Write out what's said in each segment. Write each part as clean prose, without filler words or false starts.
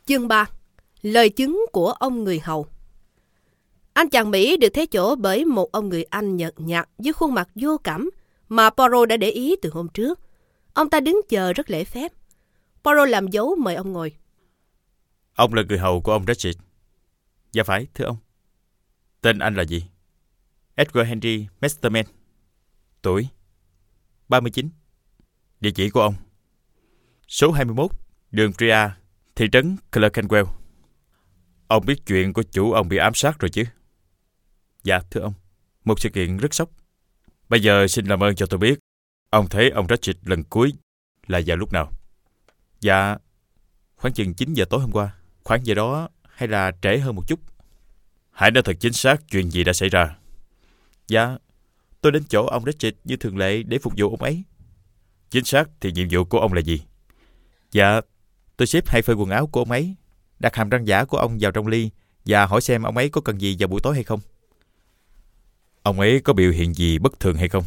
Chương 3. Lời chứng của ông người hầu. Anh chàng Mỹ được thế chỗ bởi một ông người Anh nhợt nhạt với khuôn mặt vô cảm mà Poirot đã để ý từ hôm trước. Ông ta đứng chờ rất lễ phép. Poirot làm dấu mời ông ngồi. Ông là người hầu của ông Ratchet? Dạ phải, thưa ông. Tên anh là gì? Edward Henry Masterman. Tuổi? 39. Địa chỉ của ông? Số 21, đường Tria, thị trấn Clerkenwell. Ông biết chuyện của chủ ông bị ám sát rồi chứ? Dạ, thưa ông. Một sự kiện rất sốc. Bây giờ xin làm ơn cho tôi biết, ông thấy ông Ratchet lần cuối là vào lúc nào? Dạ, khoảng chừng 9 giờ tối hôm qua. Khoảng giờ đó hay là trễ hơn một chút? Hãy nói thật chính xác chuyện gì đã xảy ra. Dạ, tôi đến chỗ ông Ratchet như thường lệ để phục vụ ông ấy. Chính xác thì nhiệm vụ của ông là gì? Dạ, tôi xếp 2 phơi quần áo của ông ấy, đặt hàm răng giả của ông vào trong ly và hỏi xem ông ấy có cần gì vào buổi tối hay không. Ông ấy có biểu hiện gì bất thường hay không?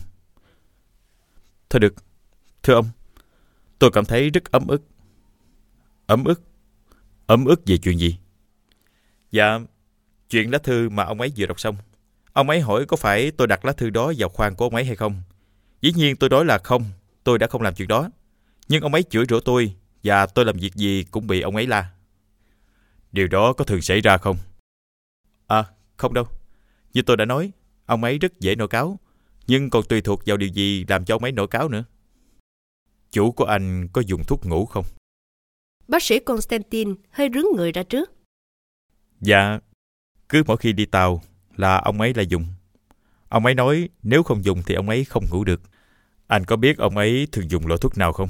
Thôi được, thưa ông, tôi cảm thấy rất ấm ức. Ấm ức? Ấm ức về chuyện gì? Dạ, chuyện lá thư mà ông ấy vừa đọc xong. Ông ấy hỏi có phải tôi đặt lá thư đó vào khoang của ông ấy hay không. Dĩ nhiên tôi nói là không, tôi đã không làm chuyện đó. Nhưng ông ấy chửi rủa tôi và tôi làm việc gì cũng bị ông ấy la. Điều đó có thường xảy ra không? À, không đâu. Như tôi đã nói, ông ấy rất dễ nổi cáu, nhưng còn tùy thuộc vào điều gì làm cho ông ấy nổi cáu nữa. Chủ của anh có dùng thuốc ngủ không? Bác sĩ Constantine hơi rướn người ra trước. Dạ, cứ mỗi khi đi tàu là ông ấy lại dùng. Ông ấy nói nếu không dùng thì ông ấy không ngủ được. Anh có biết ông ấy thường dùng loại thuốc nào không?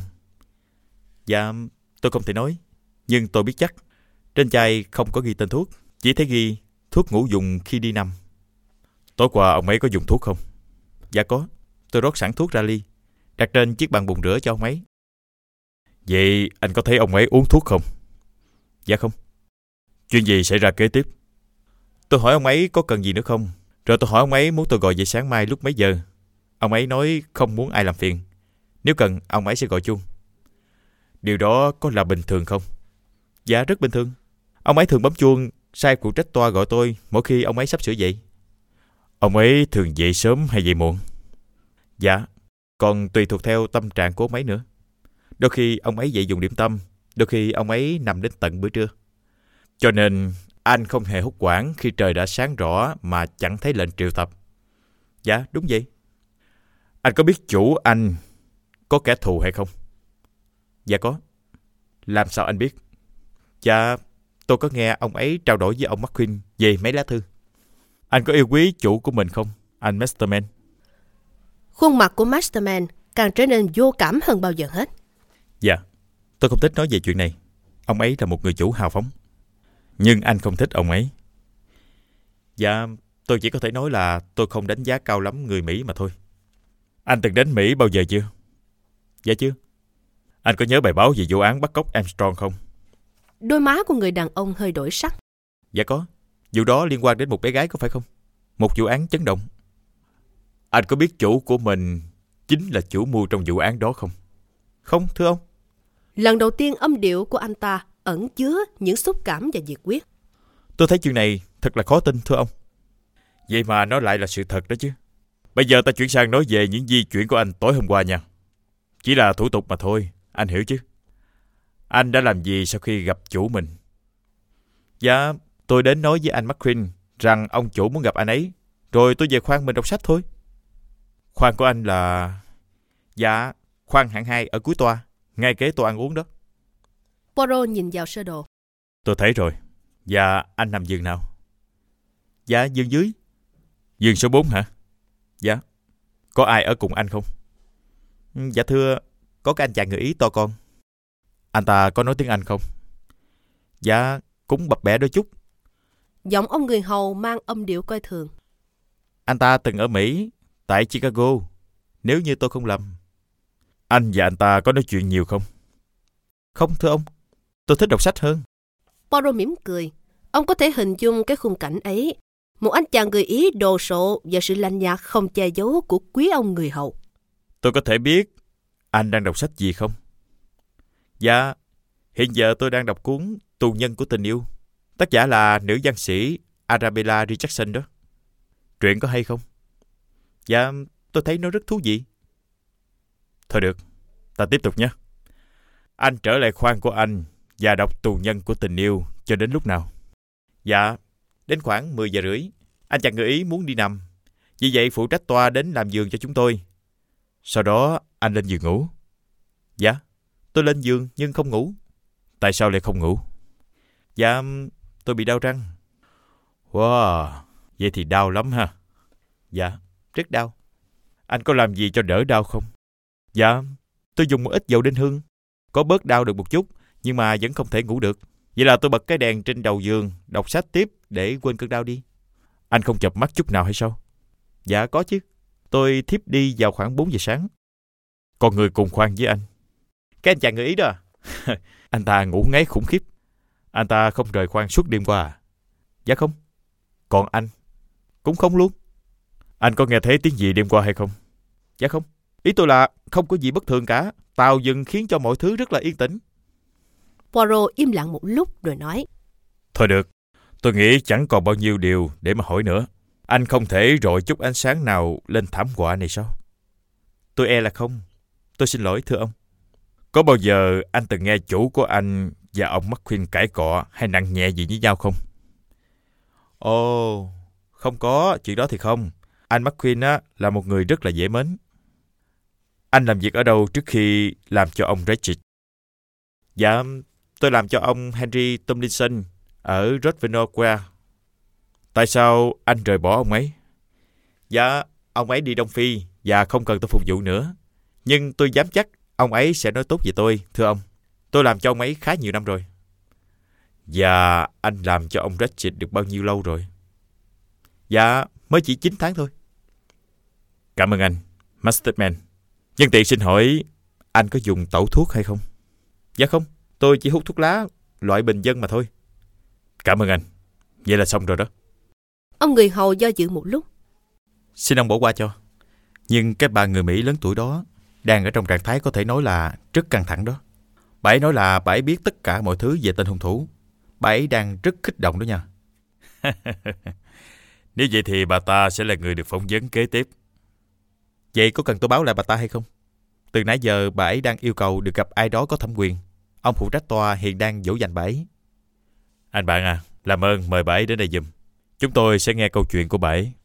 Dạ, tôi không thể nói, nhưng tôi biết chắc. Trên chai không có ghi tên thuốc, chỉ thấy ghi thuốc ngủ dùng khi đi nằm. Tối qua ông ấy có dùng thuốc không? Dạ có, tôi rót sẵn thuốc ra ly, đặt trên chiếc bàn bồn rửa cho ông ấy. Vậy anh có thấy ông ấy uống thuốc không? Dạ không. Chuyện gì xảy ra kế tiếp? Tôi hỏi ông ấy có cần gì nữa không, rồi tôi hỏi ông ấy muốn tôi gọi về sáng mai lúc mấy giờ. Ông ấy nói không muốn ai làm phiền, nếu cần ông ấy sẽ gọi chuông. Điều đó có là bình thường không? Dạ rất bình thường. Ông ấy thường bấm chuông sai phụ trách toa gọi tôi mỗi khi ông ấy sắp sửa dậy. Ông ấy thường dậy sớm hay dậy muộn? Dạ, còn tùy thuộc theo tâm trạng của ông ấy nữa. Đôi khi ông ấy dậy dùng điểm tâm, đôi khi ông ấy nằm đến tận bữa trưa. Cho nên anh không hề hốt hoảng khi trời đã sáng rõ mà chẳng thấy lệnh triệu tập. Dạ, đúng vậy. Anh có biết chủ anh có kẻ thù hay không? Dạ có. Làm sao anh biết? Dạ, tôi có nghe ông ấy trao đổi với ông McQueen về mấy lá thư. Anh có yêu quý chủ của mình không, anh Masterman? Khuôn mặt của Masterman càng trở nên vô cảm hơn bao giờ hết. Dạ, tôi không thích nói về chuyện này. Ông ấy là một người chủ hào phóng. Nhưng anh không thích ông ấy. Dạ, tôi chỉ có thể nói là tôi không đánh giá cao lắm người Mỹ mà thôi. Anh từng đến Mỹ bao giờ chưa? Dạ chưa. Anh có nhớ bài báo về vụ án bắt cóc Armstrong không? Đôi má của người đàn ông hơi đổi sắc. Dạ có. Vụ đó liên quan đến một bé gái có phải không? Một vụ án chấn động. Anh có biết chủ của mình chính là chủ mưu trong vụ án đó không? Không, thưa ông. Lần đầu tiên âm điệu của anh ta ẩn chứa những xúc cảm và nhiệt huyết. Tôi thấy chuyện này thật là khó tin, thưa ông. Vậy mà nó lại là sự thật đó chứ. Bây giờ ta chuyển sang nói về những di chuyển của anh tối hôm qua nha. Chỉ là thủ tục mà thôi, anh hiểu chứ. Anh đã làm gì sau khi gặp chủ mình? Dạ, tôi đến nói với anh McQueen rằng ông chủ muốn gặp anh ấy, rồi tôi về khoang mình đọc sách thôi. Khoang của anh là... Dạ, khoang hạng 2 ở cuối toa, ngay kế toa ăn uống đó. Poirot nhìn vào sơ đồ. Tôi thấy rồi. Dạ, anh nằm giường nào? Dạ, giường dưới. Giường số 4 hả? Dạ. Có ai ở cùng anh không? Dạ thưa, có cái anh chàng người Ý to con. Anh ta có nói tiếng Anh không? Dạ, cũng bập bẹ đôi chút. Giọng ông người hầu mang âm điệu coi thường. Anh ta từng ở Mỹ, tại Chicago, nếu như tôi không lầm. Anh và anh ta có nói chuyện nhiều không? Không thưa ông, tôi thích đọc sách hơn. Poirot mỉm cười. Ông có thể hình dung cái khung cảnh ấy. Một anh chàng người Ý đồ sộ và sự lạnh nhạt không che giấu của quý ông người hầu. Tôi có thể biết anh đang đọc sách gì không? Dạ, hiện giờ tôi đang đọc cuốn Tù nhân của tình yêu. Tác giả là nữ văn sĩ Arabella Richardson đó. Truyện có hay không? Dạ, tôi thấy nó rất thú vị. Thôi được, ta tiếp tục nhé. Anh trở lại khoang của anh và đọc Tù nhân của tình yêu cho đến lúc nào? Dạ, đến khoảng 10 giờ rưỡi. Anh chàng người Ý muốn đi nằm. Vì vậy phụ trách toa đến làm giường cho chúng tôi. Sau đó anh lên giường ngủ. Dạ, tôi lên giường nhưng không ngủ. Tại sao lại không ngủ? Dạ, tôi bị đau răng. Wow, vậy thì đau lắm ha. Dạ, rất đau. Anh có làm gì cho đỡ đau không? Dạ, tôi dùng một ít dầu đinh hương. Có bớt đau được một chút, nhưng mà vẫn không thể ngủ được. Vậy là tôi bật cái đèn trên đầu giường, đọc sách tiếp để quên cơn đau đi. Anh không chợp mắt chút nào hay sao? Dạ có chứ. Tôi thiếp đi vào khoảng 4 giờ sáng. Còn người cùng khoang với anh. Cái anh chàng người Ý đó à? Anh ta ngủ ngáy khủng khiếp. Anh ta không rời khoang suốt đêm qua à? Dạ không. Còn anh? Cũng không luôn. Anh có nghe thấy tiếng gì đêm qua hay không? Dạ không. Ý tôi là không có gì bất thường cả. Tàu dừng khiến cho mọi thứ rất là yên tĩnh. Poirot im lặng một lúc rồi nói. Thôi được. Tôi nghĩ chẳng còn bao nhiêu điều để mà hỏi nữa. Anh không thể rọi chút ánh sáng nào lên thảm họa này sao? Tôi e là không. Tôi xin lỗi thưa ông. Có bao giờ anh từng nghe chủ của anh và ông McQueen cãi cọ hay nặng nhẹ gì với nhau không? Ồ, không có, chuyện đó thì không. Anh McQueen á, là một người rất là dễ mến. Anh làm việc ở đâu trước khi làm cho ông Ratchet? Dạ, tôi làm cho ông Henry Tomlinson ở Grosvenor Square. Tại sao anh rời bỏ ông ấy? Dạ, ông ấy đi Đông Phi và không cần tôi phục vụ nữa. Nhưng tôi dám chắc ông ấy sẽ nói tốt về tôi, thưa ông. Tôi làm cho ông ấy khá nhiều năm rồi. Và anh làm cho ông Ratchet được bao nhiêu lâu rồi? Dạ, mới chỉ 9 tháng thôi. Cảm ơn anh, Masterman. Nhân tiện xin hỏi, anh có dùng tẩu thuốc hay không? Dạ không, tôi chỉ hút thuốc lá, loại bình dân mà thôi. Cảm ơn anh. Vậy là xong rồi đó. Ông người hầu do dự một lúc. Xin ông bỏ qua cho. Nhưng cái bà người Mỹ lớn tuổi đó đang ở trong trạng thái có thể nói là rất căng thẳng đó. Bà ấy nói là bà ấy biết tất cả mọi thứ về tên hung thủ. Bà ấy đang rất kích động đó nha. Nếu vậy thì bà ta sẽ là người được phỏng vấn kế tiếp. Vậy có cần tôi báo lại bà ta hay không? Từ nãy giờ bà ấy đang yêu cầu được gặp ai đó có thẩm quyền. Ông phụ trách tòa hiện đang dỗ dành bà ấy. Anh bạn à, làm ơn mời bà ấy đến đây giùm. Chúng tôi sẽ nghe câu chuyện của bà ấy.